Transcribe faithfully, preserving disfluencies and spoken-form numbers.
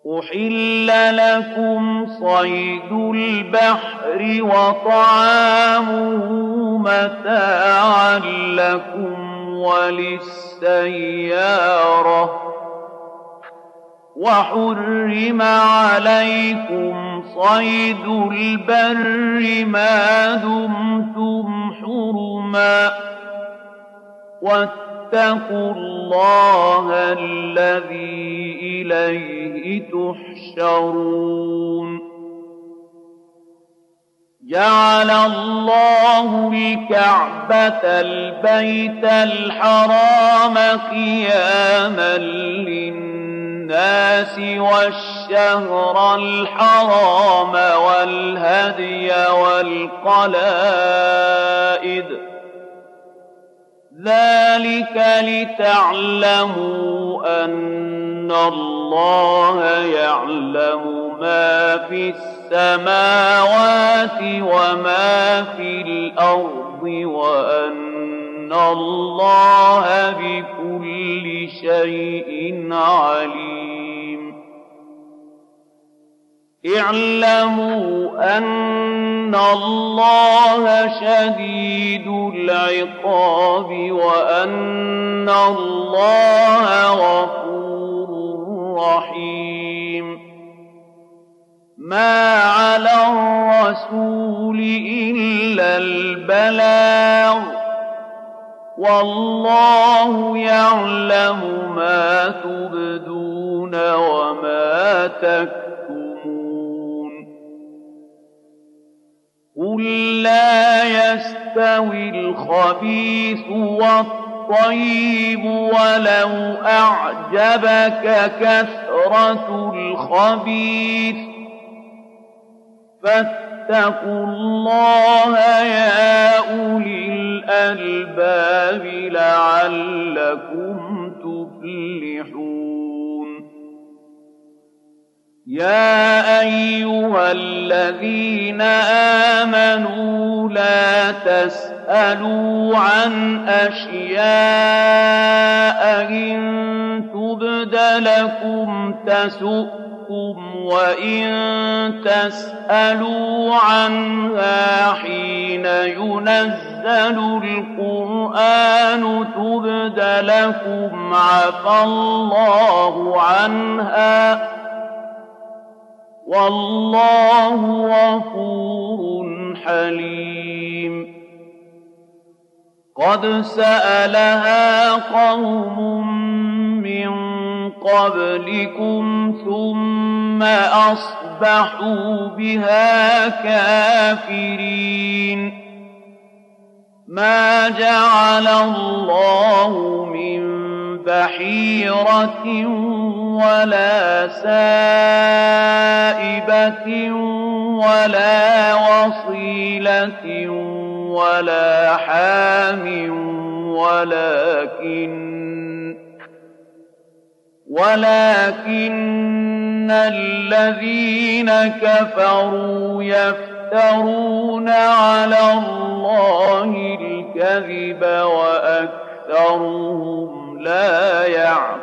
أحل لكم صيد البحر وطعامه متاعا لكم وللسيارة وحرم عليكم صيد البر ما دمتم حرما واتقوا الله الذي إليه تحشرون جعل الله الكعبة البيت الحرام قياما للناس والشهر الحرام والهدي والقلائد ذلك لتعلموا أن الله يعلم ما في السماوات وما في الأرض وأن الله بكل شيء عليم اعلموا أن الله شديد العقاب وأن الله غفور رحيم ما على الرسول إلا البلاغ والله يعلم ما تبدون وما تكتمون قل لا يستوي الخبيث والطيب ولو أعجبك كثرة الخبيث فاتقوا الله يا أولي الألباب لعلكم تفلحون يا أيها الذين آمنوا لا تسألوا عن أشياء إن تبد لكم تسؤكم وإن تسألوا عنها حين ينزل القرآن تبد لكم عفى الله عنها والله غفور حليم قد سألها قوم من قبلكم ثم أصبحوا بها كافرين ما جعل الله من بحيرة ولا سائبة ولا وصيلة ولا حام ولكن ولكن الذين كفروا يفترون على الله الكذب وأكثرهم لا يعلمون